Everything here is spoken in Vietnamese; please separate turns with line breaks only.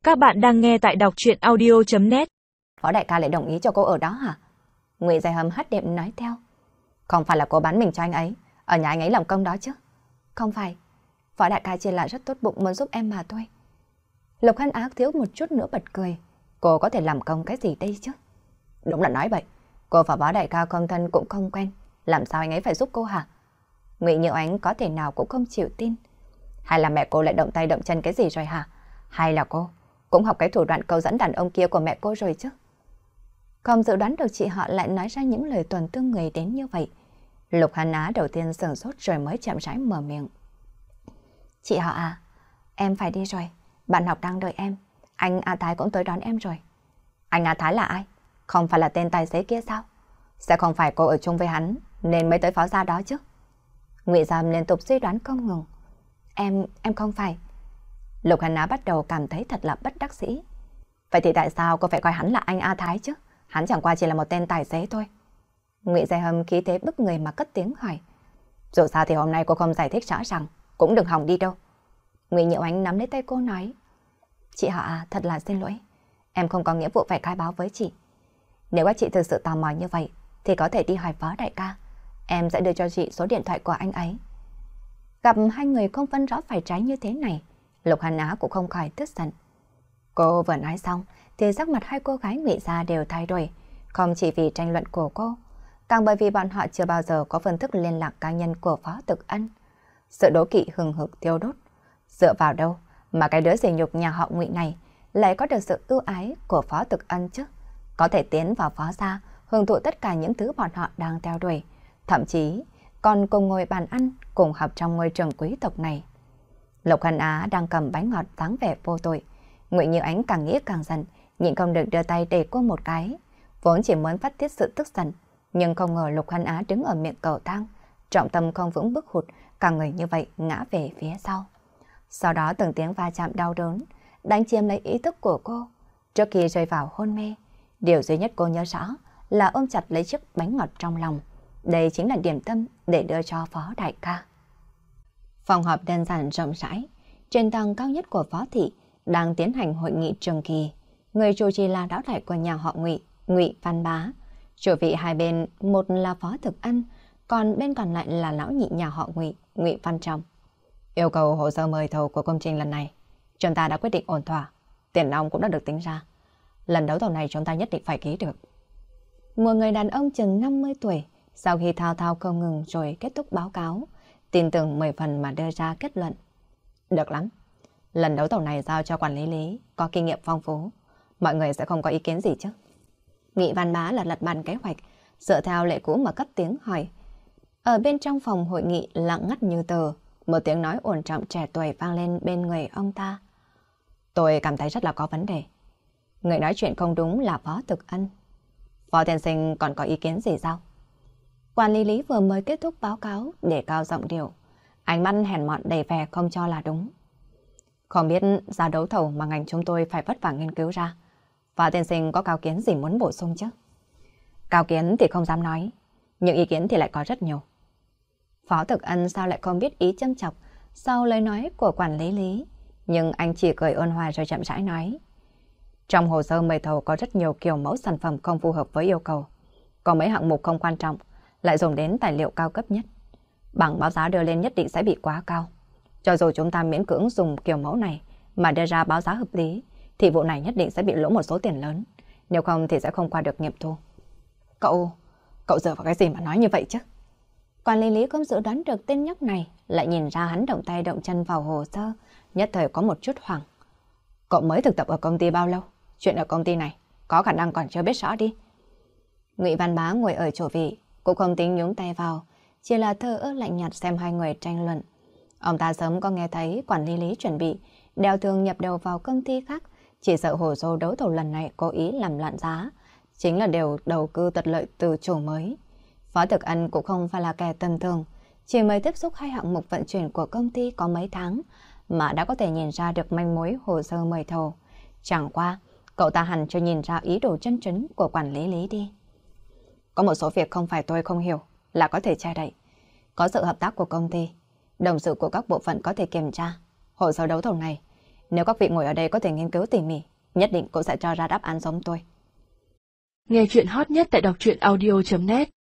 Các bạn đang nghe tại đọc truyện audio.net.
Phó đại ca lại đồng ý cho cô ở đó hả? Ngụy Giai Hâm hất đệm nói theo. Không phải là cô bán mình cho anh ấy, ở nhà anh ấy làm công đó chứ? Không phải, Phó đại ca chỉ là rất tốt bụng muốn giúp em mà thôi. Lục Hân Ác thiếu một chút nữa bật cười. Cô có thể làm công cái gì đây chứ? Đúng là nói vậy, cô và Phó đại ca không thân cũng không quen, làm sao anh ấy phải giúp cô hả? Ngụy Như Ánh có thể nào cũng không chịu tin. Hay là mẹ cô lại động tay động chân cái gì rồi hả? Hay là cô cũng học cái thủ đoạn câu dẫn đàn ông kia của mẹ cô rồi chứ? Không dự đoán được chị họ lại nói ra những lời tuần tương người đến như vậy. Lục Hân Á đầu tiên sửng sốt rồi mới chậm rãi mở miệng. Chị họ à, em phải đi rồi. Bạn học đang đợi em. Anh A Thái cũng tới đón em rồi. Anh A Thái là ai? Không phải là tên tài xế kia sao? Sẽ không phải cô ở chung với hắn nên mới tới phó gia đó chứ? Ngụy Giam liên tục suy đoán không ngừng. Em không phải. Lục Hân Á bắt đầu cảm thấy thật là bất đắc dĩ. Vậy thì tại sao cô phải coi hắn là anh A Thái chứ? Hắn chẳng qua chỉ là một tên tài xế thôi. Ngụy Giai Hâm khí thế bức người mà cất tiếng hỏi. Dù sao thì hôm nay cô không giải thích rõ ràng, cũng đừng hòng đi đâu. Ngụy Nhiễu Ánh nắm lấy tay cô nói. Chị họ à, thật là xin lỗi. Em không có nghĩa vụ phải khai báo với chị. Nếu các chị thực sự tò mò như vậy, thì có thể đi hỏi Phó đại ca. Em sẽ đưa cho chị số điện thoại của anh ấy. Gặp hai người không phân rõ phải trái như thế này, Lục Hân Á cũng không khỏi tức giận. Cô vừa nói xong thì sắc mặt hai cô gái Ngụy gia đều thay đổi, không chỉ vì tranh luận của cô, càng bởi vì bọn họ chưa bao giờ có phương thức liên lạc cá nhân của Phó Thực Ân. Sự đố kỵ hừng hực thiêu đốt. Dựa vào đâu mà cái đứa sỉ nhục nhà họ Ngụy này lại có được sự ưu ái của Phó Thực Ân chứ? Có thể tiến vào Phó gia, hưởng thụ tất cả những thứ bọn họ đang theo đuổi, thậm chí còn cùng ngồi bàn ăn, cùng học trong ngôi trường quý tộc này. Lục Hân Á đang cầm bánh ngọt dáng vẻ vô tội. Ngụy Như Ánh càng nghĩ càng giận, nhịn không được đưa tay để cô một cái. Vốn chỉ muốn phát tiết sự tức giận, nhưng không ngờ Lục Hân Á đứng ở miệng cầu thang, trọng tâm không vững bước hụt, cả người như vậy ngã về phía sau. Sau đó từng tiếng va chạm đau đớn, đánh chiếm lấy ý thức của cô. Trước khi rơi vào hôn mê, điều duy nhất cô nhớ rõ là ôm chặt lấy chiếc bánh ngọt trong lòng. Đây chính là điểm tâm để đưa cho Phó đại ca. Phòng họp đơn giản rộng rãi, trên tầng cao nhất của Phó thị đang tiến hành hội nghị trường kỳ. Người chủ trì là lão đại của nhà họ Ngụy, Ngụy Văn Bá. Chủ vị hai bên, một là Phó Thực Ân, còn bên còn lại là lão nhị nhà họ Ngụy, Ngụy Văn Trọng. Yêu cầu hồ sơ mời thầu của công trình lần này, chúng ta đã quyết định ổn thỏa, tiền nong cũng đã được tính ra. Lần đấu thầu này chúng ta nhất định phải ký được. Một người đàn ông chừng 50 tuổi, sau khi thao thao không ngừng rồi kết thúc báo cáo, tin tưởng 10 phần mà đưa ra kết luận. Được lắm. Lần đấu thầu này giao cho quản lý Lý, có kinh nghiệm phong phú. Mọi người sẽ không có ý kiến gì chứ? Nghị Văn Bá là lật bàn kế hoạch, dựa theo lệ cũ mà cất tiếng hỏi. Ở bên trong phòng hội nghị lặng ngắt như tờ, một tiếng nói ổn trọng trẻ tuổi vang lên bên người ông ta. Tôi cảm thấy rất là có vấn đề. Người nói chuyện không đúng là Phó Thực Ân. Phó tiên sinh còn có ý kiến gì sao? Quản lý Lý vừa mới kết thúc báo cáo để cao giọng điệu. Ánh mắt hèn mọn đầy vẻ không cho là đúng. Không biết giá đấu thầu mà ngành chúng tôi phải vất vả nghiên cứu ra, Phó tiên sinh có cao kiến gì muốn bổ sung chứ? Cao kiến thì không dám nói, nhưng ý kiến thì lại có rất nhiều. Phó Thực Ân sao lại không biết ý châm chọc sau lời nói của quản lý Lý, nhưng anh chỉ cười ôn hòa rồi chậm rãi nói. Trong hồ sơ mời thầu có rất nhiều kiểu mẫu sản phẩm không phù hợp với yêu cầu. Có mấy hạng mục không quan trọng, lại dùng đến tài liệu cao cấp nhất. Bảng báo giá đưa lên nhất định sẽ bị quá cao. Cho dù chúng ta miễn cưỡng dùng kiểu mẫu này mà đưa ra báo giá hợp lý, thì vụ này nhất định sẽ bị lỗ một số tiền lớn. Nếu không thì sẽ không qua được nghiệm thu. Cậu dựa vào cái gì mà nói như vậy chứ? Quản lý Lý không dự đoán được tên nhóc này, lại nhìn ra hắn động tay động chân vào hồ sơ, nhất thời có một chút hoảng. Cậu mới thực tập ở công ty bao lâu? Chuyện ở công ty này có khả năng còn chưa biết rõ đi. Ngụy Văn Bá ngồi ở chỗ vị, cũng không tính nhúng tay vào, chỉ là thờ ơ lạnh nhạt xem hai người tranh luận. Ông ta sớm có nghe thấy quản lý Lý chuẩn bị đeo thương nhập đầu vào công ty khác, chỉ sợ hồ sơ đấu thầu lần này cố ý làm loạn giá, chính là đều đầu tư tật lợi từ chủ mới. Phó Thực Ân cũng không phải là kẻ tầm thường, chỉ mới tiếp xúc hai hạng mục vận chuyển của công ty có mấy tháng mà đã có thể nhìn ra được manh mối hồ sơ mời thầu. Chẳng qua, cậu ta hẳn chưa nhìn ra ý đồ chân chính của quản lý Lý đi. Có một số việc không phải tôi không hiểu là có thể che đậy. Có sự hợp tác của công ty, đồng sự của các bộ phận có thể kiểm tra. Hồ sơ đấu thầu này, Nếu các vị ngồi ở đây có thể nghiên cứu tỉ mỉ, nhất định cũng sẽ cho ra đáp án giống tôi.
Nghe chuyện hot nhất tại đọc truyện audio.net